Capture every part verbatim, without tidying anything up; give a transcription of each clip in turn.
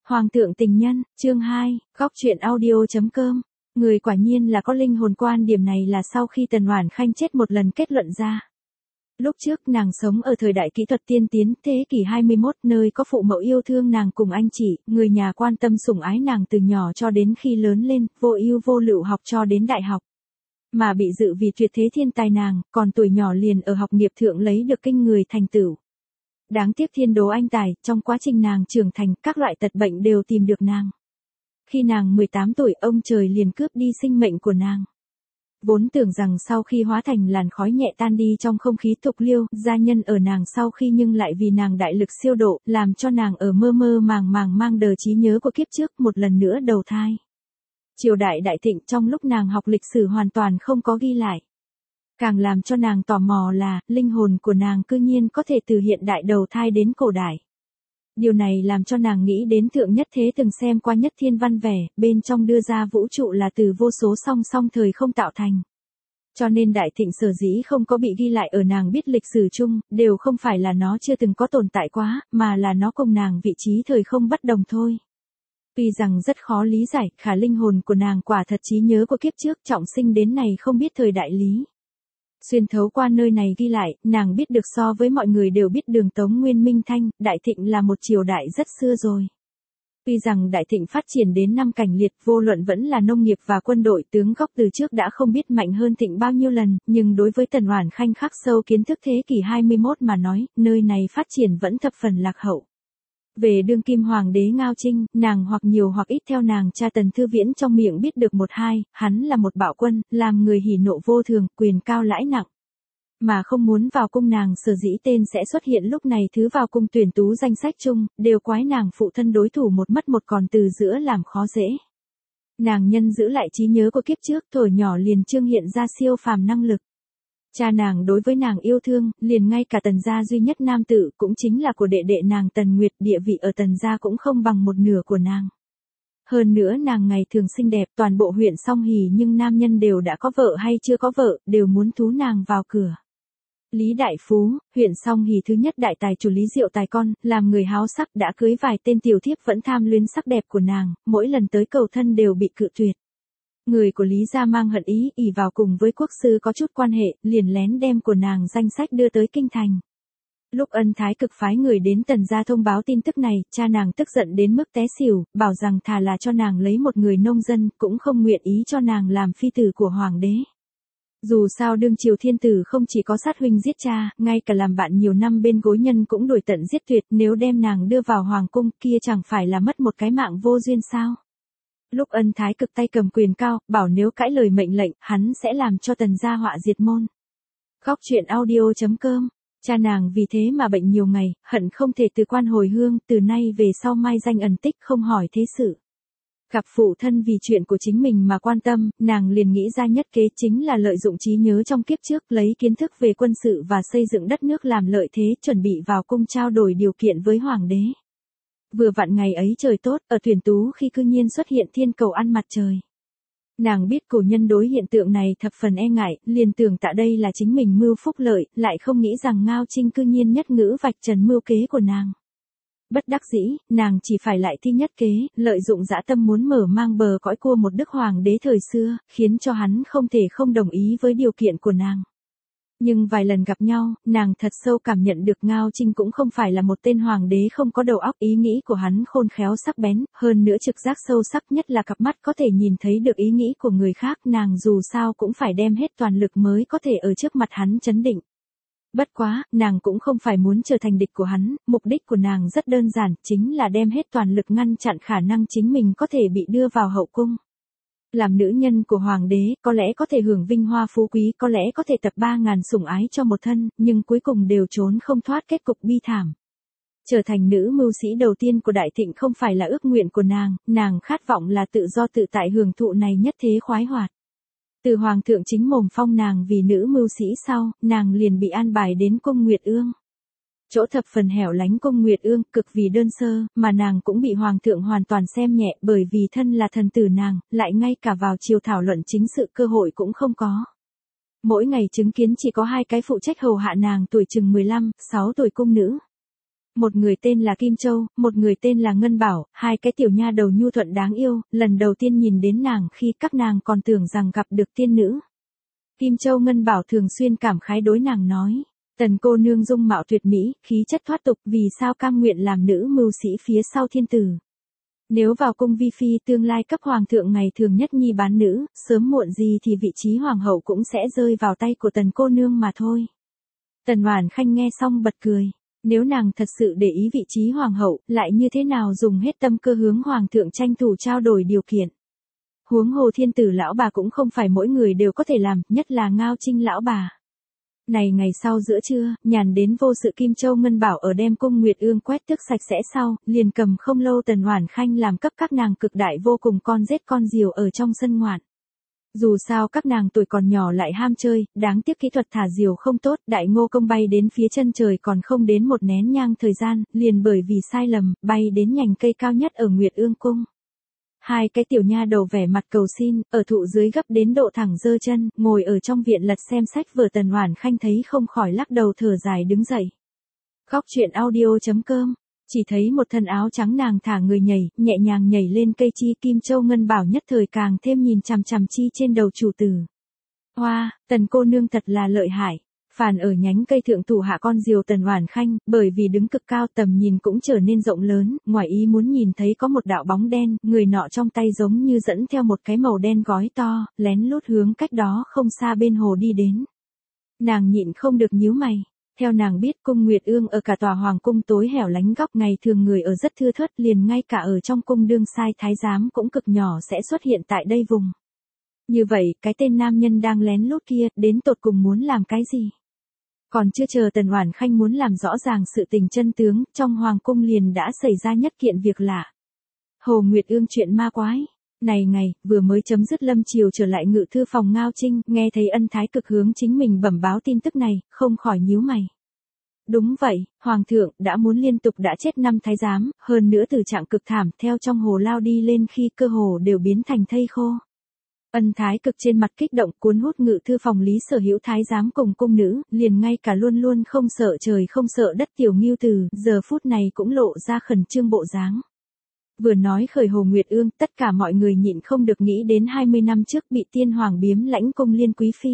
Hoàng thượng tình nhân, chương hai, góc truyện audio.com. Người quả nhiên là có linh hồn, quan điểm này là sau khi Tần Oản Khanh chết một lần kết luận ra. Lúc trước nàng sống ở thời đại kỹ thuật tiên tiến, thế kỷ hai mươi mốt, nơi có phụ mẫu yêu thương nàng cùng anh chị, người nhà quan tâm sủng ái nàng từ nhỏ cho đến khi lớn lên, vô ưu vô lự học cho đến đại học. Mà bị dự vì tuyệt thế thiên tài nàng, còn tuổi nhỏ liền ở học nghiệp thượng lấy được kinh người thành tựu. Đáng tiếc thiên đố anh tài, trong quá trình nàng trưởng thành, các loại tật bệnh đều tìm được nàng. Khi nàng mười tám tuổi, ông trời liền cướp đi sinh mệnh của nàng. Vốn tưởng rằng sau khi hóa thành làn khói nhẹ tan đi trong không khí tục liêu, gia nhân ở nàng sau khi nhưng lại vì nàng đại lực siêu độ, làm cho nàng ở mơ mơ màng màng mang đờ trí nhớ của kiếp trước một lần nữa đầu thai. Triều đại đại thịnh, trong lúc nàng học lịch sử hoàn toàn không có ghi lại. Càng làm cho nàng tò mò là, linh hồn của nàng cư nhiên có thể từ hiện đại đầu thai đến cổ đại. Điều này làm cho nàng nghĩ đến thượng nhất thế từng xem qua nhất thiên văn vẻ, bên trong đưa ra vũ trụ là từ vô số song song thời không tạo thành. Cho nên đại thịnh sở dĩ không có bị ghi lại ở nàng biết lịch sử chung, đều không phải là nó chưa từng có tồn tại quá, mà là nó cùng nàng vị trí thời không bất đồng thôi. Tuy rằng rất khó lý giải, khả linh hồn của nàng quả thật trí nhớ của kiếp trước trọng sinh đến này không biết thời đại lý. Xuyên thấu qua nơi này ghi lại, nàng biết được so với mọi người đều biết đường Tống Nguyên Minh Thanh, Đại Thịnh là một triều đại rất xưa rồi. Tuy rằng Đại Thịnh phát triển đến năm cảnh liệt, vô luận vẫn là nông nghiệp và quân đội, tướng gốc từ trước đã không biết mạnh hơn Thịnh bao nhiêu lần, nhưng đối với Tần Oản Khanh khắc sâu kiến thức thế kỷ hai mươi mốt mà nói, nơi này phát triển vẫn thập phần lạc hậu. Về đương kim hoàng đế Ngao Trinh, nàng hoặc nhiều hoặc ít theo nàng cha Tần Thư Viễn trong miệng biết được một hai, hắn là một bạo quân, làm người hỉ nộ vô thường, quyền cao lãi nặng. Mà không muốn vào cung nàng sở dĩ tên sẽ xuất hiện lúc này thứ vào cung tuyển tú danh sách chung, đều quái nàng phụ thân đối thủ một mất một còn từ giữa làm khó dễ. Nàng nhân giữ lại trí nhớ của kiếp trước, thổi nhỏ liền trương hiện ra siêu phàm năng lực. Cha nàng đối với nàng yêu thương, liền ngay cả Tần gia duy nhất nam tử, cũng chính là của đệ đệ nàng Tần Nguyệt, địa vị ở Tần gia cũng không bằng một nửa của nàng. Hơn nữa nàng ngày thường xinh đẹp, toàn bộ huyện Song Hỷ nhưng nam nhân đều đã có vợ hay chưa có vợ, đều muốn thú nàng vào cửa. Lý Đại Phú, huyện Song Hỷ thứ nhất đại tài chủ Lý Diệu Tài con, làm người háo sắc đã cưới vài tên tiểu thiếp vẫn tham luyến sắc đẹp của nàng, mỗi lần tới cầu thân đều bị cự tuyệt. Người của Lý gia mang hận ý, ỷ vào cùng với quốc sư có chút quan hệ, liền lén đem của nàng danh sách đưa tới kinh thành. Lúc Ân Thái Cực phái người đến Tần gia thông báo tin tức này, cha nàng tức giận đến mức té xỉu, bảo rằng thà là cho nàng lấy một người nông dân, cũng không nguyện ý cho nàng làm phi tử của hoàng đế. Dù sao đương triều thiên tử không chỉ có sát huynh giết cha, ngay cả làm bạn nhiều năm bên gối nhân cũng đuổi tận giết tuyệt, nếu đem nàng đưa vào hoàng cung kia chẳng phải là mất một cái mạng vô duyên sao. Lúc Ân Thái Cực tay cầm quyền cao, bảo nếu cãi lời mệnh lệnh, hắn sẽ làm cho Tần gia họa diệt môn. Góc truyện audio.com. Cha nàng vì thế mà bệnh nhiều ngày, hận không thể từ quan hồi hương, từ nay về sau mai danh ẩn tích không hỏi thế sự. Gặp phụ thân vì chuyện của chính mình mà quan tâm, nàng liền nghĩ ra nhất kế chính là lợi dụng trí nhớ trong kiếp trước, lấy kiến thức về quân sự và xây dựng đất nước làm lợi thế, chuẩn bị vào cung trao đổi điều kiện với hoàng đế. Vừa vặn ngày ấy trời tốt, ở tuyển tú khi cư nhiên xuất hiện thiên cầu ăn mặt trời. Nàng biết cổ nhân đối hiện tượng này thập phần e ngại, liền tưởng tại đây là chính mình mưu phúc lợi, lại không nghĩ rằng Ngao Trinh cư nhiên nhất ngữ vạch trần mưu kế của nàng. Bất đắc dĩ, nàng chỉ phải lại thi nhất kế, lợi dụng dã tâm muốn mở mang bờ cõi cua một đức hoàng đế thời xưa, khiến cho hắn không thể không đồng ý với điều kiện của nàng. Nhưng vài lần gặp nhau, nàng thật sâu cảm nhận được Ngao Trinh cũng không phải là một tên hoàng đế không có đầu óc, ý nghĩ của hắn khôn khéo sắc bén, hơn nữa trực giác sâu sắc, nhất là cặp mắt có thể nhìn thấy được ý nghĩ của người khác, nàng dù sao cũng phải đem hết toàn lực mới có thể ở trước mặt hắn chấn định. Bất quá, nàng cũng không phải muốn trở thành địch của hắn, mục đích của nàng rất đơn giản, chính là đem hết toàn lực ngăn chặn khả năng chính mình có thể bị đưa vào hậu cung. Làm nữ nhân của hoàng đế, có lẽ có thể hưởng vinh hoa phú quý, có lẽ có thể tập ba ngàn sủng ái cho một thân, nhưng cuối cùng đều trốn không thoát kết cục bi thảm. Trở thành nữ mưu sĩ đầu tiên của Đại Thịnh không phải là ước nguyện của nàng, nàng khát vọng là tự do tự tại hưởng thụ này nhất thế khoái hoạt. Từ hoàng thượng chính mồm phong nàng vì nữ mưu sĩ sau, nàng liền bị an bài đến cung Nguyệt Ương. Chỗ thập phần hẻo lánh cung Nguyệt Ương, cực vì đơn sơ, mà nàng cũng bị hoàng thượng hoàn toàn xem nhẹ, bởi vì thân là thần tử nàng, lại ngay cả vào chiều thảo luận chính sự cơ hội cũng không có. Mỗi ngày chứng kiến chỉ có hai cái phụ trách hầu hạ nàng tuổi chừng mười lăm, sáu tuổi cung nữ. Một người tên là Kim Châu, một người tên là Ngân Bảo, hai cái tiểu nha đầu nhu thuận đáng yêu, lần đầu tiên nhìn đến nàng khi các nàng còn tưởng rằng gặp được tiên nữ. Kim Châu Ngân Bảo thường xuyên cảm khái đối nàng nói, tần cô nương dung mạo tuyệt mỹ, khí chất thoát tục, vì sao cam nguyện làm nữ mưu sĩ phía sau thiên tử. Nếu vào cung vi phi tương lai cấp hoàng thượng ngày thường nhất nhi bán nữ, sớm muộn gì thì vị trí hoàng hậu cũng sẽ rơi vào tay của tần cô nương mà thôi. Tần Oản Khanh nghe xong bật cười. Nếu nàng thật sự để ý vị trí hoàng hậu, lại như thế nào dùng hết tâm cơ hướng hoàng thượng tranh thủ trao đổi điều kiện. Huống hồ thiên tử lão bà cũng không phải mỗi người đều có thể làm, nhất là Ngao Trinh lão bà. Này ngày sau giữa trưa, nhàn đến vô sự Kim Châu Ngân Bảo ở đem cung Nguyệt Ương quét tước sạch sẽ sau, liền cầm không lâu Tần Oản Khanh làm cấp các nàng cực đại vô cùng con rết con diều ở trong sân ngoạn. Dù sao các nàng tuổi còn nhỏ lại ham chơi, đáng tiếc kỹ thuật thả diều không tốt, đại ngô công bay đến phía chân trời còn không đến một nén nhang thời gian, liền bởi vì sai lầm, bay đến nhành cây cao nhất ở Nguyệt Ương cung. Hai cái tiểu nha đầu vẻ mặt cầu xin, ở thụ dưới gấp đến độ thẳng giơ chân, ngồi ở trong viện lật xem sách vở. Tần Oản Khanh thấy không khỏi lắc đầu thở dài đứng dậy. Góc truyện audio chấm com. Chỉ thấy một thân áo trắng nàng thả người nhảy, nhẹ nhàng nhảy lên cây chi. Kim Châu Ngân Bảo nhất thời càng thêm nhìn chằm chằm chi trên đầu chủ tử. Hoa, wow, tần cô nương thật là lợi hại. Phàn ở nhánh cây thượng thủ hạ con diều Tần Oản Khanh, bởi vì đứng cực cao tầm nhìn cũng trở nên rộng lớn, ngoài ý muốn nhìn thấy có một đạo bóng đen, người nọ trong tay giống như dẫn theo một cái màu đen gói to, lén lút hướng cách đó không xa bên hồ đi đến. Nàng nhịn không được nhíu mày. Theo nàng biết cung Nguyệt Ương ở cả tòa hoàng cung tối hẻo lánh góc, ngày thường người ở rất thưa thớt, liền ngay cả ở trong cung đương sai thái giám cũng cực nhỏ sẽ xuất hiện tại đây vùng. Như vậy, cái tên nam nhân đang lén lút kia, đến tột cùng muốn làm cái gì? Còn chưa chờ Tần Oản Khanh muốn làm rõ ràng sự tình chân tướng, trong hoàng cung liền đã xảy ra nhất kiện việc lạ. Hồ Nguyệt Ương chuyện ma quái. Này ngày, vừa mới chấm dứt lâm triều trở lại ngự thư phòng Ngao Trinh, nghe thấy Ân Thái Cực hướng chính mình bẩm báo tin tức này, không khỏi nhíu mày. Đúng vậy, Hoàng thượng đã muốn liên tục đã chết năm thái giám, hơn nữa từ trạng cực thảm, theo trong hồ lao đi lên khi cơ hồ đều biến thành thây khô. Ân Thái Cực trên mặt kích động, cuốn hút ngự thư phòng Lý Sở Hữu thái giám cùng cung nữ, liền ngay cả luôn luôn không sợ trời không sợ đất tiểu Ngưu Từ, giờ phút này cũng lộ ra khẩn trương bộ dáng. Vừa nói khởi Hồ Nguyệt Ương, tất cả mọi người nhịn không được nghĩ đến hai mươi năm trước bị tiên hoàng biếm lãnh cung Liên Quý phi.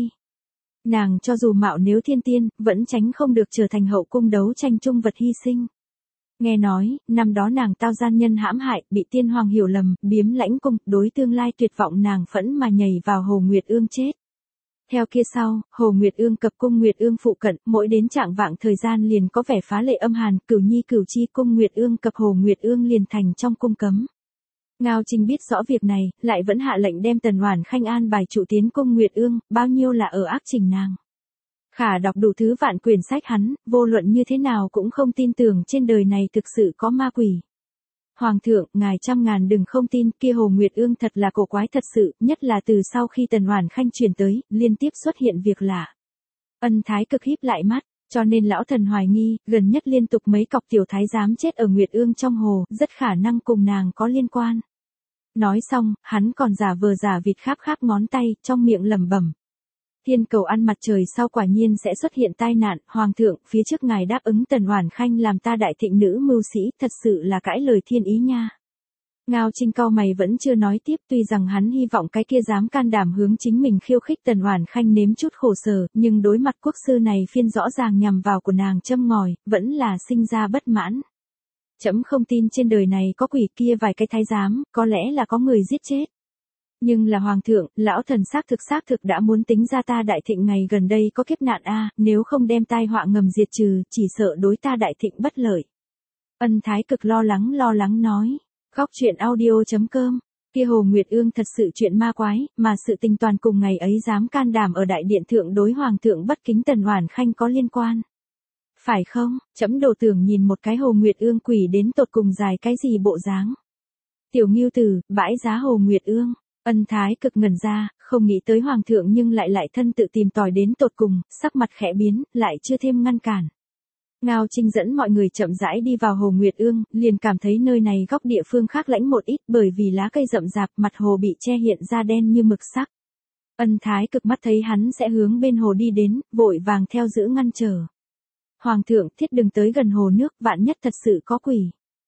Nàng cho dù mạo nếu thiên tiên, vẫn tránh không được trở thành hậu cung đấu tranh chung vật hy sinh. Nghe nói, năm đó nàng tao gian nhân hãm hại, bị tiên hoàng hiểu lầm, biếm lãnh cung, đối tương lai tuyệt vọng nàng phẫn mà nhảy vào Hồ Nguyệt Ương chết. Theo kia sau, Hồ Nguyệt Ương cập cung Nguyệt Ương phụ cận, mỗi đến trạng vạng thời gian liền có vẻ phá lệ âm hàn, cửu nhi cửu chi cung Nguyệt Ương cập Hồ Nguyệt Ương liền thành trong cung cấm. Ngao Trinh biết rõ việc này, lại vẫn hạ lệnh đem Tần Oản Khanh an bài trụ tiến cung Nguyệt Ương, bao nhiêu là ở ác trình nàng. Khả đọc đủ thứ vạn quyển sách hắn, vô luận như thế nào cũng không tin tưởng trên đời này thực sự có ma quỷ. Hoàng thượng, ngài trăm ngàn đừng không tin, kia Hồ Nguyệt Ương thật là cổ quái thật sự, nhất là từ sau khi Tần Oản Khanh chuyển tới, liên tiếp xuất hiện việc lạ. Ân Thái Cực híp lại mắt, cho nên lão thần hoài nghi, gần nhất liên tục mấy cọc tiểu thái giám chết ở Nguyệt Ương trong hồ, rất khả năng cùng nàng có liên quan. Nói xong, hắn còn giả vờ giả vịt kháp kháp ngón tay, trong miệng lẩm bẩm. Thiên cầu ăn mặt trời sau quả nhiên sẽ xuất hiện tai nạn, Hoàng thượng, phía trước ngài đáp ứng Tần Oản Khanh làm ta đại thịnh nữ mưu sĩ, thật sự là cãi lời thiên ý nha. Ngao Trinh cau mày vẫn chưa nói tiếp, tuy rằng hắn hy vọng cái kia dám can đảm hướng chính mình khiêu khích Tần Oản Khanh nếm chút khổ sở, nhưng đối mặt quốc sư này phiên rõ ràng nhằm vào của nàng châm ngòi, vẫn là sinh ra bất mãn. Chấm không tin trên đời này có quỷ, kia vài cái thái giám, có lẽ là có người giết chết. Nhưng là hoàng thượng, lão thần xác thực xác thực đã muốn tính ra ta đại thịnh ngày gần đây có kiếp nạn a, nếu không đem tai họa ngầm diệt trừ, chỉ sợ đối ta đại thịnh bất lợi. Ân Thái Cực lo lắng lo lắng nói. Góc truyện audio chấm com. Kia Hồ Nguyệt Ương thật sự chuyện ma quái, mà sự tình toàn cùng ngày ấy dám can đảm ở đại điện thượng đối hoàng thượng bất kính Tần Oản Khanh có liên quan. Phải không? Chấm đồ tưởng nhìn một cái Hồ Nguyệt Ương quỷ đến tột cùng dài cái gì bộ dáng. Tiểu Ngưu Tử, bãi giá Hồ Nguyệt Ương. Ân Thái Cực ngẩn ra, không nghĩ tới hoàng thượng nhưng lại lại thân tự tìm tòi đến tột cùng, sắc mặt khẽ biến, lại chưa thêm ngăn cản. Ngao Trinh dẫn mọi người chậm rãi đi vào Hồ Nguyệt Ương, liền cảm thấy nơi này góc địa phương khác lãnh một ít, bởi vì lá cây rậm rạp, mặt hồ bị che hiện ra đen như mực sắc. Ân Thái Cực mắt thấy hắn sẽ hướng bên hồ đi đến, vội vàng theo giữ ngăn trở. Hoàng thượng, thiết đừng tới gần hồ nước, vạn nhất thật sự có quỷ.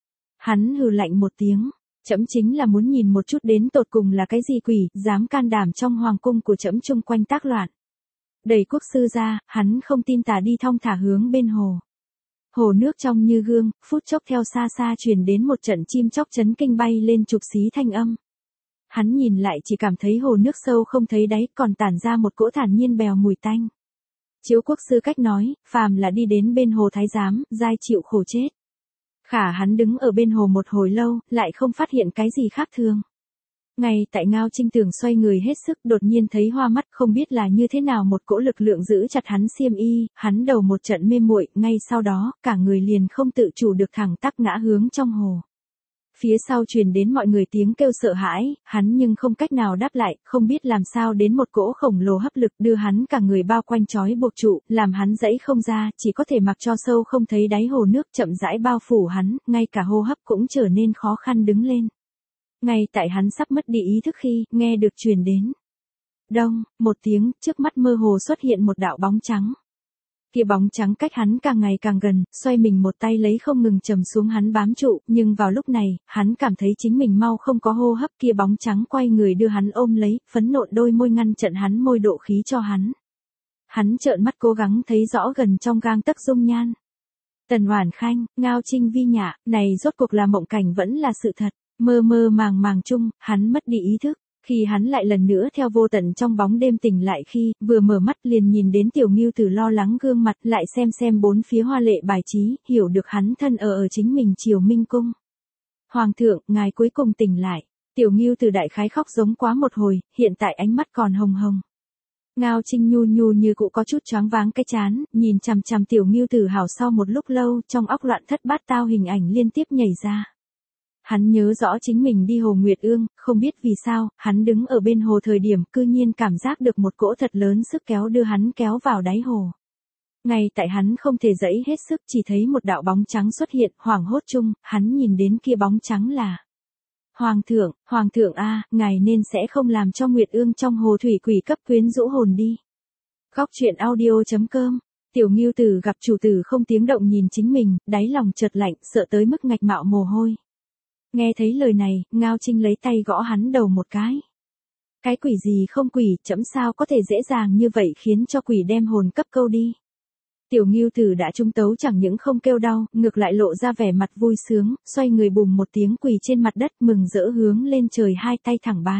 Hắn hừ lạnh một tiếng, trẫm chính là muốn nhìn một chút đến tột cùng là cái gì quỷ, dám can đảm trong hoàng cung của trẫm chung quanh tác loạn. Đẩy quốc sư ra, hắn không tin tà đi thong thả hướng bên hồ. Hồ nước trong như gương, phút chốc theo xa xa truyền đến một trận chim chóc chấn kinh bay lên chụp xí thanh âm. Hắn nhìn lại chỉ cảm thấy hồ nước sâu không thấy đáy, còn tản ra một cỗ thản nhiên bèo mùi tanh. Chiếu quốc sư cách nói, phàm là đi đến bên hồ thái giám, giai chịu khổ chết. Khả hắn đứng ở bên hồ một hồi lâu, lại không phát hiện cái gì khác thường. Ngay tại Ngao Trinh tưởng xoay người hết sức, đột nhiên thấy hoa mắt, không biết là như thế nào một cỗ lực lượng giữ chặt hắn xiêm y, hắn đầu một trận mê muội, ngay sau đó, cả người liền không tự chủ được thẳng tắc ngã hướng trong hồ. Phía sau truyền đến mọi người tiếng kêu sợ hãi, hắn nhưng không cách nào đáp lại, không biết làm sao đến một cỗ khổng lồ hấp lực đưa hắn cả người bao quanh trói buộc trụ, làm hắn dãy không ra, chỉ có thể mặc cho sâu không thấy đáy hồ nước chậm rãi bao phủ hắn, ngay cả hô hấp cũng trở nên khó khăn đứng lên. Ngay tại hắn sắp mất đi ý thức khi, nghe được truyền đến. Đông, một tiếng, trước mắt mơ hồ xuất hiện một đạo bóng trắng. Kia bóng trắng cách hắn càng ngày càng gần, xoay mình một tay lấy không ngừng trầm xuống hắn bám trụ, nhưng vào lúc này, hắn cảm thấy chính mình mau không có hô hấp, kia bóng trắng quay người đưa hắn ôm lấy, phấn nộ đôi môi ngăn chặn hắn môi độ khí cho hắn. Hắn trợn mắt cố gắng thấy rõ gần trong gang tấc dung nhan. Tần Oản Khanh, Ngao Trinh Vi Nhạ, này rốt cuộc là mộng cảnh vẫn là sự thật. Mơ mơ màng màng chung, hắn mất đi ý thức. Khi hắn lại lần nữa theo vô tận trong bóng đêm tỉnh lại khi, vừa mở mắt liền nhìn đến Tiểu Ngưu Tử lo lắng gương mặt, lại xem xem bốn phía hoa lệ bài trí, hiểu được hắn thân ở ở chính mình Triều Minh cung. Hoàng thượng, ngài cuối cùng tỉnh lại. Tiểu Ngưu Tử đại khái khóc giống quá một hồi, hiện tại ánh mắt còn hồng hồng. Ngao Trinh nhu nhu như cụ có chút choáng váng cái chán, nhìn chằm chằm Tiểu Ngưu Tử hảo sau một lúc lâu, trong óc loạn thất bát tao hình ảnh liên tiếp nhảy ra. Hắn nhớ rõ chính mình đi hồ Nguyệt Ương, không biết vì sao, hắn đứng ở bên hồ thời điểm cư nhiên cảm giác được một cỗ thật lớn sức kéo đưa hắn kéo vào đáy hồ. Ngay tại hắn không thể dẫy hết sức chỉ thấy một đạo bóng trắng xuất hiện, hoảng hốt chung, hắn nhìn đến kia bóng trắng là Hoàng thượng, Hoàng thượng a, ngài nên sẽ không làm cho Nguyệt Ương trong hồ thủy quỷ cấp quyến rũ hồn đi. Góc truyện audio chấm com. Tiểu Ngưu Tử gặp chủ tử không tiếng động nhìn chính mình, đáy lòng chợt lạnh, sợ tới mức ngạch mạo mồ hôi. Nghe thấy lời này, Ngao Trinh lấy tay gõ hắn đầu một cái. Cái quỷ gì không quỷ, chấm sao có thể dễ dàng như vậy khiến cho quỷ đem hồn cấp câu đi. Tiểu Ngưu Tử đã trung tấu chẳng những không kêu đau, ngược lại lộ ra vẻ mặt vui sướng, xoay người bùm một tiếng quỳ trên mặt đất mừng rỡ hướng lên trời hai tay thẳng bái.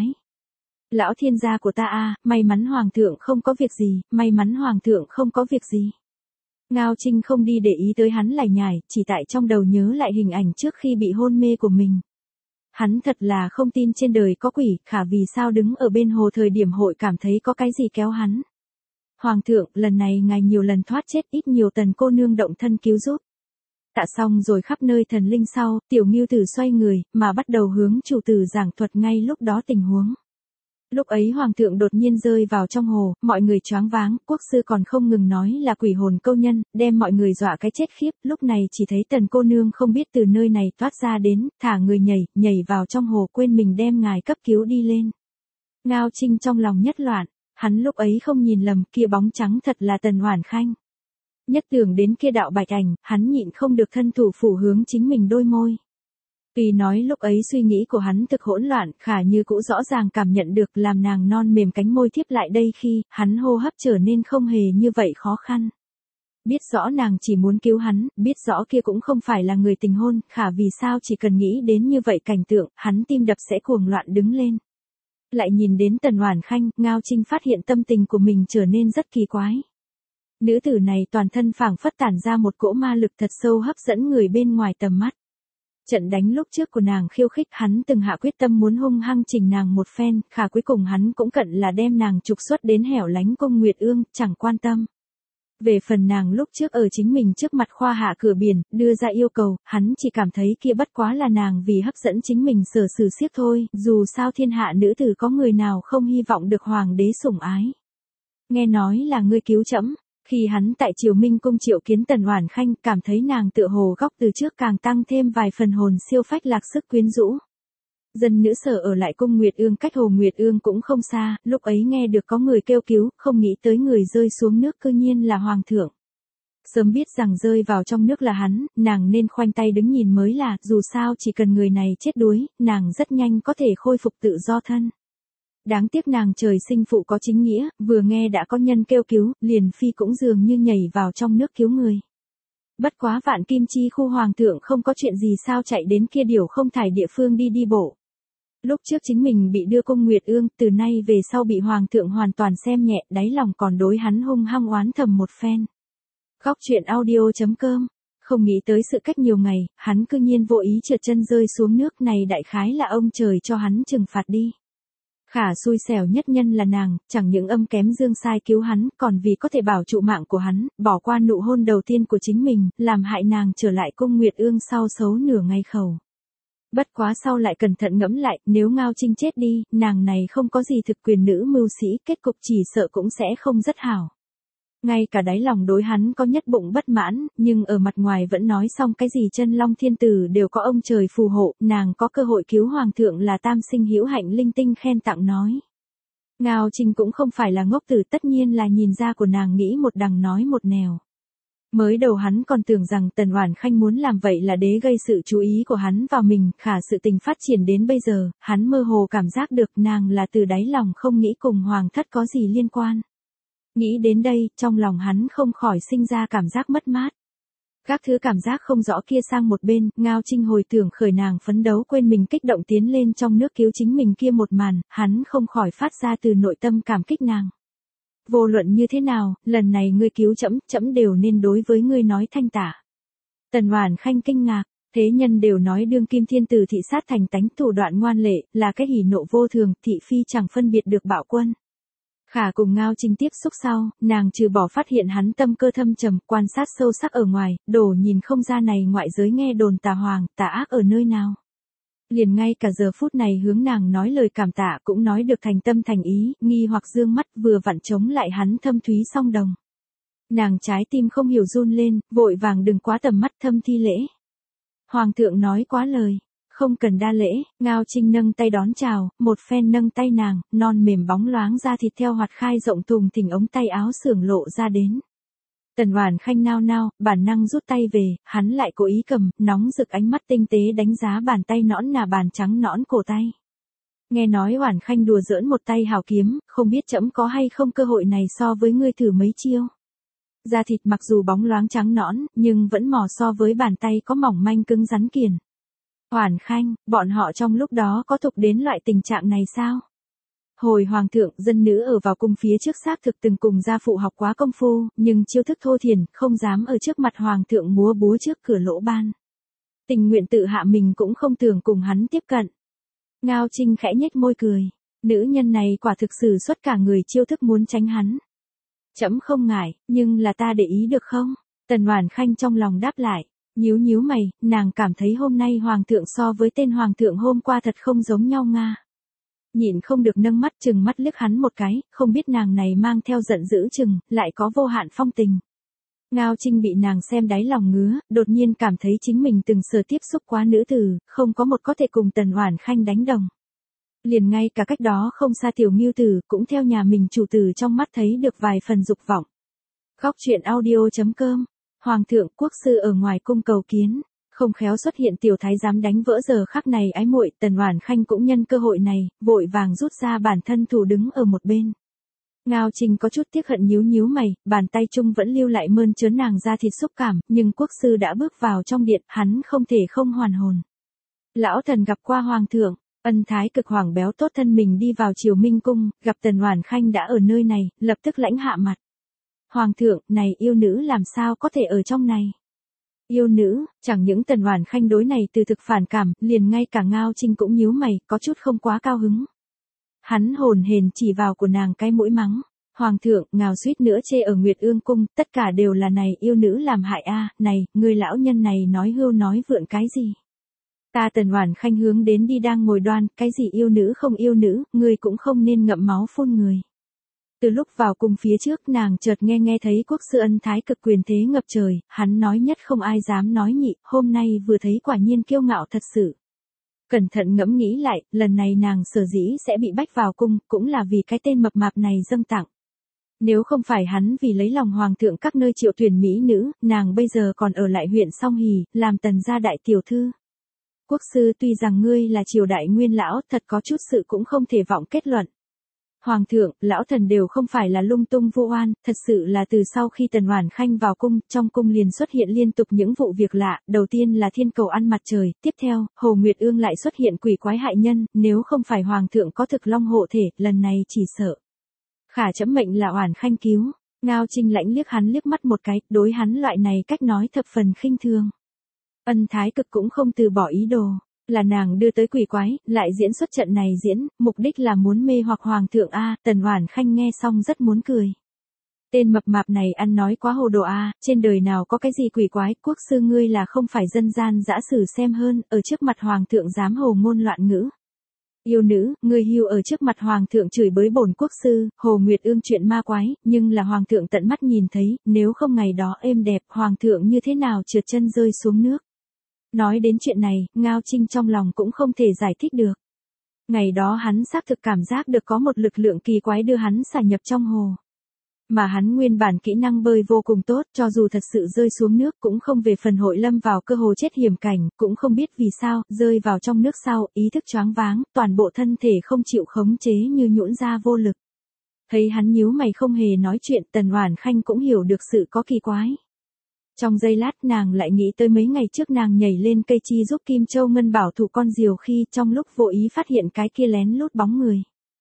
Lão thiên gia của ta a, may mắn Hoàng thượng không có việc gì, may mắn Hoàng thượng không có việc gì. Ngao Trinh không đi để ý tới hắn lải nhải, chỉ tại trong đầu nhớ lại hình ảnh trước khi bị hôn mê của mình. Hắn thật là không tin trên đời có quỷ, khả vì sao đứng ở bên hồ thời điểm hội cảm thấy có cái gì kéo hắn. Hoàng thượng, lần này ngài nhiều lần thoát chết, ít nhiều Tần cô nương động thân cứu giúp. Tạ xong rồi khắp nơi thần linh sau, Tiểu Ngưu Tử xoay người, mà bắt đầu hướng chủ tử giảng thuật ngay lúc đó tình huống. Lúc ấy Hoàng thượng đột nhiên rơi vào trong hồ, mọi người choáng váng, quốc sư còn không ngừng nói là quỷ hồn câu nhân, đem mọi người dọa cái chết khiếp, lúc này chỉ thấy Tần cô nương không biết từ nơi này toát ra đến, thả người nhảy, nhảy vào trong hồ quên mình đem ngài cấp cứu đi lên. Ngao Trinh trong lòng nhất loạn, hắn lúc ấy không nhìn lầm, kia bóng trắng thật là Tần Oản Khanh. Nhất tưởng đến kia đạo bạch ảnh, hắn nhịn không được thân thủ phủ hướng chính mình đôi môi. Vì nói lúc ấy suy nghĩ của hắn thực hỗn loạn, khả như cũ rõ ràng cảm nhận được làm nàng non mềm cánh môi thiếp lại đây khi, hắn hô hấp trở nên không hề như vậy khó khăn. Biết rõ nàng chỉ muốn cứu hắn, biết rõ kia cũng không phải là người tình hôn, khả vì sao chỉ cần nghĩ đến như vậy cảnh tượng, hắn tim đập sẽ cuồng loạn đứng lên. Lại nhìn đến Tần Oản Khanh, Ngao Trinh phát hiện tâm tình của mình trở nên rất kỳ quái. Nữ tử này toàn thân phảng phất tản ra một cỗ ma lực thật sâu hấp dẫn người bên ngoài tầm mắt. Trận đánh lúc trước của nàng khiêu khích hắn từng hạ quyết tâm muốn hung hăng chỉnh nàng một phen, khả cuối cùng hắn cũng cận là đem nàng trục xuất đến hẻo lánh cung Nguyệt Ương, chẳng quan tâm. Về phần nàng lúc trước ở chính mình trước mặt khoa hạ cửa biển, đưa ra yêu cầu, hắn chỉ cảm thấy kia bất quá là nàng vì hấp dẫn chính mình sở sử siếc thôi, dù sao thiên hạ nữ tử có người nào không hy vọng được hoàng đế sủng ái. Nghe nói là ngươi cứu trẫm. Khi hắn tại Triều Minh cung triệu kiến Tần Oản Khanh, cảm thấy nàng tựa hồ góc từ trước càng tăng thêm vài phần hồn siêu phách lạc sức quyến rũ. Dân nữ sở ở lại cung Nguyệt Ương cách hồ Nguyệt Ương cũng không xa, lúc ấy nghe được có người kêu cứu, không nghĩ tới người rơi xuống nước cư nhiên là Hoàng thượng. Sớm biết rằng rơi vào trong nước là hắn, nàng nên khoanh tay đứng nhìn mới là, dù sao chỉ cần người này chết đuối, nàng rất nhanh có thể khôi phục tự do thân. Đáng tiếc nàng trời sinh phụ có chính nghĩa, vừa nghe đã có nhân kêu cứu, liền phi cũng dường như nhảy vào trong nước cứu người. Bất quá Vạn Kim Chi khu hoàng thượng không có chuyện gì sao chạy đến kia điểu không thải địa phương đi đi bộ. Lúc trước chính mình bị đưa cung Nguyệt Ương, từ nay về sau bị hoàng thượng hoàn toàn xem nhẹ, đáy lòng còn đối hắn hung hăng oán thầm một phen. Góc truyện audio chấm com. Không nghĩ tới sự cách nhiều ngày, hắn cư nhiên vô ý trượt chân rơi xuống nước này, đại khái là ông trời cho hắn trừng phạt đi. Khả xui xẻo nhất nhân là nàng, chẳng những âm kém dương sai cứu hắn, còn vì có thể bảo trụ mạng của hắn, bỏ qua nụ hôn đầu tiên của chính mình, làm hại nàng trở lại cung Nguyệt Ương sau xấu nửa ngày khẩu. Bất quá sau lại cẩn thận ngẫm lại, nếu Ngao Trinh chết đi, nàng này không có gì thực quyền nữ mưu sĩ, kết cục chỉ sợ cũng sẽ không rất hảo. Ngay cả đáy lòng đối hắn có nhất bụng bất mãn, nhưng ở mặt ngoài vẫn nói xong cái gì chân long thiên tử đều có ông trời phù hộ, nàng có cơ hội cứu hoàng thượng là tam sinh hữu hạnh linh tinh khen tặng nói. Ngao Trinh cũng không phải là ngốc tử, tất nhiên là nhìn ra của nàng nghĩ một đằng nói một nẻo. Mới đầu hắn còn tưởng rằng Tần Oản Khanh muốn làm vậy là đế gây sự chú ý của hắn vào mình, khả sự tình phát triển đến bây giờ, hắn mơ hồ cảm giác được nàng là từ đáy lòng không nghĩ cùng hoàng thất có gì liên quan. Nghĩ đến đây, trong lòng hắn không khỏi sinh ra cảm giác mất mát. Các thứ cảm giác không rõ kia sang một bên, Ngao Trinh hồi tưởng khởi nàng phấn đấu quên mình kích động tiến lên trong nước cứu chính mình kia một màn, hắn không khỏi phát ra từ nội tâm cảm kích nàng. Vô luận như thế nào, lần này ngươi cứu trẫm, trẫm đều nên đối với ngươi nói thanh tạ. Tần Oản Khanh kinh ngạc, thế nhân đều nói đương kim thiên tử thị sát thành tánh thủ đoạn ngoan lệ, là cái hỉ nộ vô thường, thị phi chẳng phân biệt được bạo quân. Khả cùng Ngao Trinh tiếp xúc sau, nàng trừ bỏ phát hiện hắn tâm cơ thâm trầm, quan sát sâu sắc ở ngoài, đổ nhìn không ra này ngoại giới nghe đồn tà hoàng, tà ác ở nơi nào. Liền ngay cả giờ phút này hướng nàng nói lời cảm tạ cũng nói được thành tâm thành ý, nghi hoặc dương mắt vừa vặn chống lại hắn thâm thúy song đồng. Nàng trái tim không hiểu run lên, vội vàng đừng quá tầm mắt thâm thi lễ. Hoàng thượng nói quá lời. Không cần đa lễ, Ngao Trinh nâng tay đón chào, một phen nâng tay nàng, non mềm bóng loáng da thịt theo hoạt khai rộng thùng thình ống tay áo xưởng lộ ra đến. Tần Oản Khanh nao nao, bản năng rút tay về, hắn lại cố ý cầm, nóng rực ánh mắt tinh tế đánh giá bàn tay nõn nà bàn trắng nõn cổ tay. Nghe nói Oản Khanh đùa giỡn một tay hào kiếm, không biết trẫm có hay không cơ hội này so với ngươi thử mấy chiêu. Da thịt mặc dù bóng loáng trắng nõn, nhưng vẫn mò so với bàn tay có mỏng manh cứng rắn kiền. Oản Khanh, bọn họ trong lúc đó có thuộc đến loại tình trạng này sao? Hồi hoàng thượng, dân nữ ở vào cung phía trước xác thực từng cùng gia phụ học quá công phu, nhưng chiêu thức thô thiển, không dám ở trước mặt hoàng thượng múa búa trước cửa lỗ ban. Tình nguyện tự hạ mình cũng không tưởng cùng hắn tiếp cận. Ngao Trinh khẽ nhếch môi cười, nữ nhân này quả thực sự xuất cả người chiêu thức muốn tránh hắn. Trẫm không ngại, nhưng là ta để ý được không? Tần Oản Khanh trong lòng đáp lại. Nhíu nhíu mày, nàng cảm thấy hôm nay hoàng thượng so với tên hoàng thượng hôm qua thật không giống nhau nga. Nhịn không được nâng mắt chừng mắt liếc hắn một cái, không biết nàng này mang theo giận dữ chừng, lại có vô hạn phong tình. Ngao Trinh bị nàng xem đáy lòng ngứa, đột nhiên cảm thấy chính mình từng sờ tiếp xúc quá nữ tử, không có một có thể cùng Tần Oản Khanh đánh đồng. Liền ngay cả cách đó không xa tiểu Ngưu tử, cũng theo nhà mình chủ tử trong mắt thấy được vài phần dục vọng. Góc truyện audio chấm com. Hoàng thượng quốc sư ở ngoài cung cầu kiến, không khéo xuất hiện tiểu thái giám đánh vỡ giờ khắc này ái muội, Tần Oản Khanh cũng nhân cơ hội này, vội vàng rút ra bản thân thủ đứng ở một bên. Ngao Trinh có chút tiếc hận nhíu nhíu mày, bàn tay trung vẫn lưu lại mơn trớn nàng ra thịt xúc cảm, nhưng quốc sư đã bước vào trong điện, hắn không thể không hoàn hồn. Lão thần gặp qua hoàng thượng, ân thái cực hoàng béo tốt thân mình đi vào Triều Minh cung, gặp Tần Oản Khanh đã ở nơi này, lập tức lãnh hạ mặt. Hoàng thượng, này yêu nữ làm sao có thể ở trong này? Yêu nữ, chẳng những Tần Oản Khanh đối này từ thực phản cảm, liền ngay cả Ngao Trinh cũng nhíu mày, có chút không quá cao hứng. Hắn hồn hển chỉ vào của nàng cái mũi mắng. Hoàng thượng, ngào suýt nữa chê ở Nguyệt Ương cung, tất cả đều là này yêu nữ làm hại a, này, người lão nhân này nói hưu nói vượn cái gì? Ta Tần Oản Khanh hướng đến đi đang ngồi đoan, cái gì yêu nữ không yêu nữ, người cũng không nên ngậm máu phun người. Từ lúc vào cung phía trước nàng chợt nghe nghe thấy quốc sư ân thái cực quyền thế ngập trời, hắn nói nhất không ai dám nói nhị, hôm nay vừa thấy quả nhiên kiêu ngạo thật sự. Cẩn thận ngẫm nghĩ lại, lần này nàng sở dĩ sẽ bị bách vào cung, cũng là vì cái tên mập mạp này dâng tặng. Nếu không phải hắn vì lấy lòng hoàng thượng các nơi triệu tuyển mỹ nữ, nàng bây giờ còn ở lại huyện Song Hỷ, làm tần gia đại tiểu thư. Quốc sư, tuy rằng ngươi là triều đại nguyên lão, thật có chút sự cũng không thể vọng kết luận. Hoàng thượng, lão thần đều không phải là lung tung vu oan, thật sự là từ sau khi Tần Oản Khanh vào cung, trong cung liền xuất hiện liên tục những vụ việc lạ, đầu tiên là thiên cầu ăn mặt trời, tiếp theo, Hồ Nguyệt Ương lại xuất hiện quỷ quái hại nhân, nếu không phải hoàng thượng có thực long hộ thể, lần này chỉ sợ. Khả chấm mệnh là Oản Khanh cứu. Ngao Trinh lãnh liếc hắn liếc mắt một cái, đối hắn loại này cách nói thập phần khinh thường. Ân Thái Cực cũng không từ bỏ ý đồ. Là nàng đưa tới quỷ quái, lại diễn xuất trận này diễn, mục đích là muốn mê hoặc hoàng thượng a. Tần Oản Khanh nghe xong rất muốn cười. Tên mập mạp này ăn nói quá hồ đồ a, trên đời nào có cái gì quỷ quái, quốc sư ngươi là không phải dân gian dã sử xem hơn, ở trước mặt hoàng thượng dám hồ ngôn loạn ngữ. Yêu nữ, ngươi hưu ở trước mặt hoàng thượng chửi bới bổn quốc sư, Hồ Nguyệt Ương chuyện ma quái, nhưng là hoàng thượng tận mắt nhìn thấy, nếu không ngày đó êm đẹp, hoàng thượng như thế nào trượt chân rơi xuống nước. Nói đến chuyện này, Ngao Trinh trong lòng cũng không thể giải thích được. Ngày đó hắn xác thực cảm giác được có một lực lượng kỳ quái đưa hắn xả nhập trong hồ. Mà hắn nguyên bản kỹ năng bơi vô cùng tốt, cho dù thật sự rơi xuống nước cũng không về phần hội lâm vào cơ hồ chết hiểm cảnh, cũng không biết vì sao, rơi vào trong nước sau, ý thức choáng váng, toàn bộ thân thể không chịu khống chế như nhũn ra vô lực. Thấy hắn nhíu mày không hề nói chuyện, Tần Oản Khanh cũng hiểu được sự có kỳ quái. Trong giây lát nàng lại nghĩ tới mấy ngày trước nàng nhảy lên cây chi giúp Kim Châu Ngân bảo thủ con diều khi trong lúc vô ý phát hiện cái kia lén lút bóng người.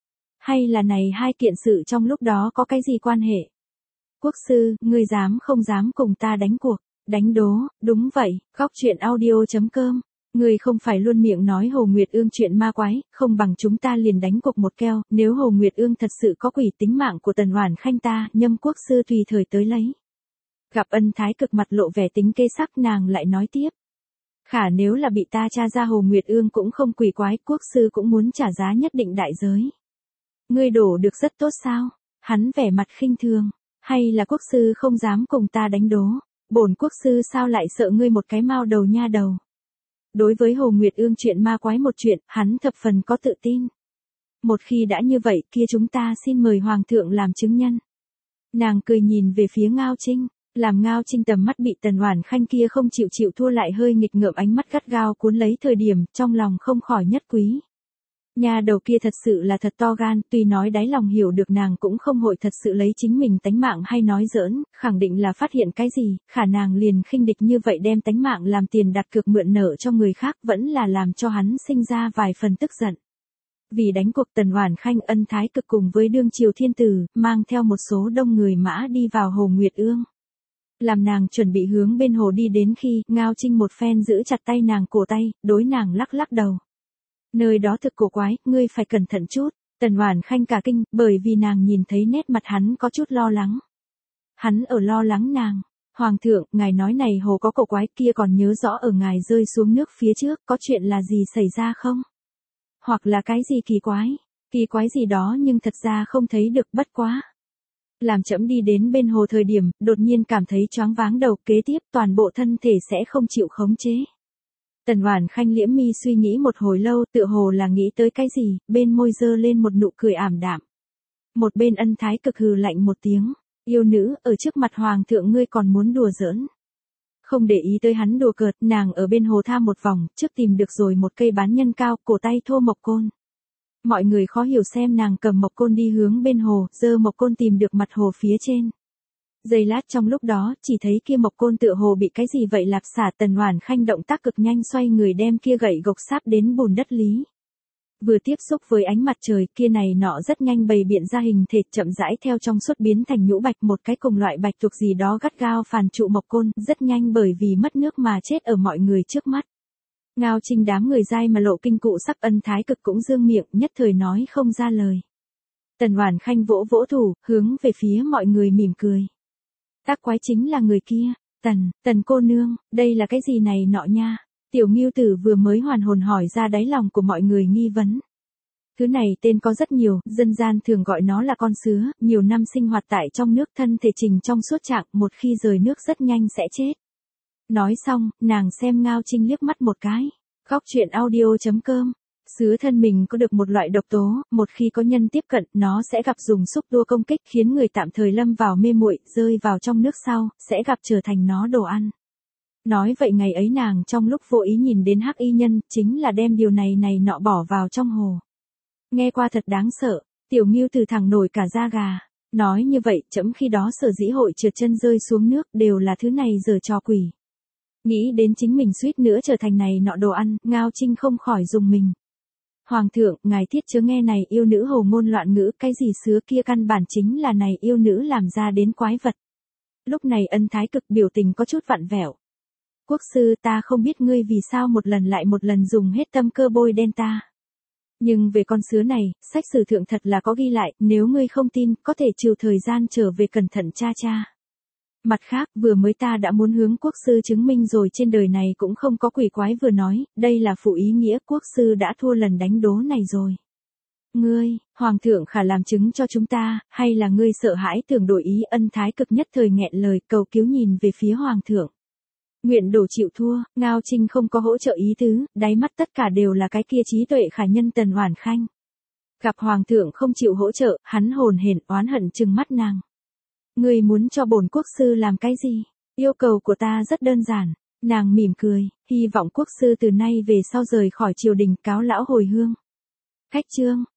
Hay là này hai kiện sự trong lúc đó có cái gì quan hệ? Quốc sư, ngươi dám không dám cùng ta đánh cuộc, đánh đố, đúng vậy, góc chuyện audio chấm com. Ngươi không phải luôn miệng nói Hồ Nguyệt Ương chuyện ma quái, không bằng chúng ta liền đánh cuộc một keo, nếu Hồ Nguyệt Ương thật sự có quỷ tính mạng của Tần Oản Khanh ta, nhâm quốc sư tùy thời tới lấy. Gặp Ân Thái Cực mặt lộ vẻ tính kế sắc, nàng lại nói tiếp. Khả nếu là bị ta tra ra Hồ Nguyệt Ương cũng không quỷ quái, quốc sư cũng muốn trả giá nhất định đại giới. Ngươi đổ được rất tốt sao? Hắn vẻ mặt khinh thường. Hay là quốc sư không dám cùng ta đánh đố? Bổn quốc sư sao lại sợ ngươi một cái mao đầu nha đầu? Đối với Hồ Nguyệt Ương chuyện ma quái một chuyện, hắn thập phần có tự tin. Một khi đã như vậy, kia chúng ta xin mời hoàng thượng làm chứng nhân. Nàng cười nhìn về phía Ngao Trinh. Làm Ngao Trinh tầm mắt bị Tần Oản Khanh kia không chịu chịu thua lại hơi nghịch ngợm ánh mắt gắt gao cuốn lấy thời điểm, trong lòng không khỏi nhất quý. Nhà đầu kia thật sự là thật to gan, tuy nói đáy lòng hiểu được nàng cũng không hội thật sự lấy chính mình tánh mạng hay nói giỡn, khẳng định là phát hiện cái gì, khả nàng liền khinh địch như vậy đem tánh mạng làm tiền đặt cược mượn nợ cho người khác vẫn là làm cho hắn sinh ra vài phần tức giận. Vì đánh cuộc Tần Oản Khanh Ân Thái Cực cùng với đương triều thiên tử, mang theo một số đông người mã đi vào Hồ Nguyệt Ương. Làm nàng chuẩn bị hướng bên hồ đi đến khi, Ngao Trinh một phen giữ chặt tay nàng cổ tay, đối nàng lắc lắc đầu. Nơi đó thực cổ quái, ngươi phải cẩn thận chút. Tần Oản Khanh cả kinh, bởi vì nàng nhìn thấy nét mặt hắn có chút lo lắng. Hắn ở lo lắng nàng. Hoàng thượng, ngài nói này hồ có cổ quái kia còn nhớ rõ ở ngài rơi xuống nước phía trước, có chuyện là gì xảy ra không? Hoặc là cái gì kỳ quái? Kỳ quái gì đó nhưng thật ra không thấy được, bất quá. Làm chậm đi đến bên hồ thời điểm, đột nhiên cảm thấy choáng váng đầu, kế tiếp toàn bộ thân thể sẽ không chịu khống chế. Tần Oản Khanh liễm mi suy nghĩ một hồi lâu, tựa hồ là nghĩ tới cái gì, bên môi giơ lên một nụ cười ảm đạm. Một bên Ân Thái Cực hừ lạnh một tiếng, yêu nữ, ở trước mặt hoàng thượng ngươi còn muốn đùa giỡn. Không để ý tới hắn đùa cợt, nàng ở bên hồ tha một vòng, trước tìm được rồi một cây bán nhân cao, cổ tay thô mộc côn. Mọi người khó hiểu xem nàng cầm mộc côn đi hướng bên hồ, giơ mộc côn tìm được mặt hồ phía trên. Giây lát trong lúc đó, chỉ thấy kia mộc côn tựa hồ bị cái gì vậy lạp xả. Tần Oản Khanh động tác cực nhanh xoay người đem kia gậy gộc sáp đến bùn đất lý. Vừa tiếp xúc với ánh mặt trời, kia này nọ rất nhanh bày biện ra hình thể, chậm rãi theo trong suốt biến thành nhũ bạch, một cái cùng loại bạch tuộc gì đó gắt gao phàn trụ mộc côn, rất nhanh bởi vì mất nước mà chết ở mọi người trước mắt. Ngao Trinh đám người dai mà lộ kinh cụ sắc, Ân Thái Cực cũng dương miệng, nhất thời nói không ra lời. Tần Oản Khanh vỗ vỗ thủ, hướng về phía mọi người mỉm cười. Tác quái chính là người kia, Tần, Tần cô nương, đây là cái gì này nọ nha? Tiểu Ngưu Tử vừa mới hoàn hồn hỏi ra đáy lòng của mọi người nghi vấn. Thứ này tên có rất nhiều, dân gian thường gọi nó là con sứa, nhiều năm sinh hoạt tại trong nước, thân thể trình trong suốt trạng, một khi rời nước rất nhanh sẽ chết. Nói xong, nàng xem Ngao Trinh liếc mắt một cái. Góc chuyện audio chấm com Sứa thân mình có được một loại độc tố, một khi có nhân tiếp cận, nó sẽ gặp dùng xúc tua công kích khiến người tạm thời lâm vào mê muội, rơi vào trong nước sau, sẽ gặp trở thành nó đồ ăn. Nói vậy ngày ấy nàng trong lúc vô ý nhìn đến hắc y nhân, chính là đem điều này này nọ bỏ vào trong hồ. Nghe qua thật đáng sợ, Tiểu Ngưu từ thẳng nổi cả da gà. Nói như vậy, trẫm khi đó sở dĩ hội trượt chân rơi xuống nước, đều là thứ này giở trò quỷ. Nghĩ đến chính mình suýt nữa trở thành này nọ đồ ăn, Ngao Trinh không khỏi dùng mình. Hoàng thượng, ngài thiết chớ nghe này yêu nữ hồ ngôn loạn ngữ, cái gì sứa kia căn bản chính là này yêu nữ làm ra đến quái vật. Lúc này Ân Thái Cực biểu tình có chút vặn vẹo. Quốc sư, ta không biết ngươi vì sao một lần lại một lần dùng hết tâm cơ bôi đen ta. Nhưng về con sứa này, sách sử thượng thật là có ghi lại, nếu ngươi không tin, có thể trừ thời gian trở về cẩn thận tra tra. Mặt khác, vừa mới ta đã muốn hướng quốc sư chứng minh rồi, trên đời này cũng không có quỷ quái, vừa nói, đây là phụ ý nghĩa quốc sư đã thua lần đánh đố này rồi. Ngươi, Hoàng thượng khả làm chứng cho chúng ta, hay là ngươi sợ hãi tưởng đổi ý? Ân Thái Cực nhất thời nghẹn lời cầu cứu nhìn về phía Hoàng thượng. Nguyện đổ chịu thua, Ngao Trinh không có hỗ trợ ý tứ, đáy mắt tất cả đều là cái kia trí tuệ khả nhân Tần Oản Khanh. Gặp Hoàng thượng không chịu hỗ trợ, hắn hồn hển oán hận trừng mắt nàng. Ngươi muốn cho bổn quốc sư làm cái gì? Yêu cầu của ta rất đơn giản. Nàng mỉm cười, hy vọng quốc sư từ nay về sau rời khỏi triều đình, cáo lão hồi hương. Khách chương.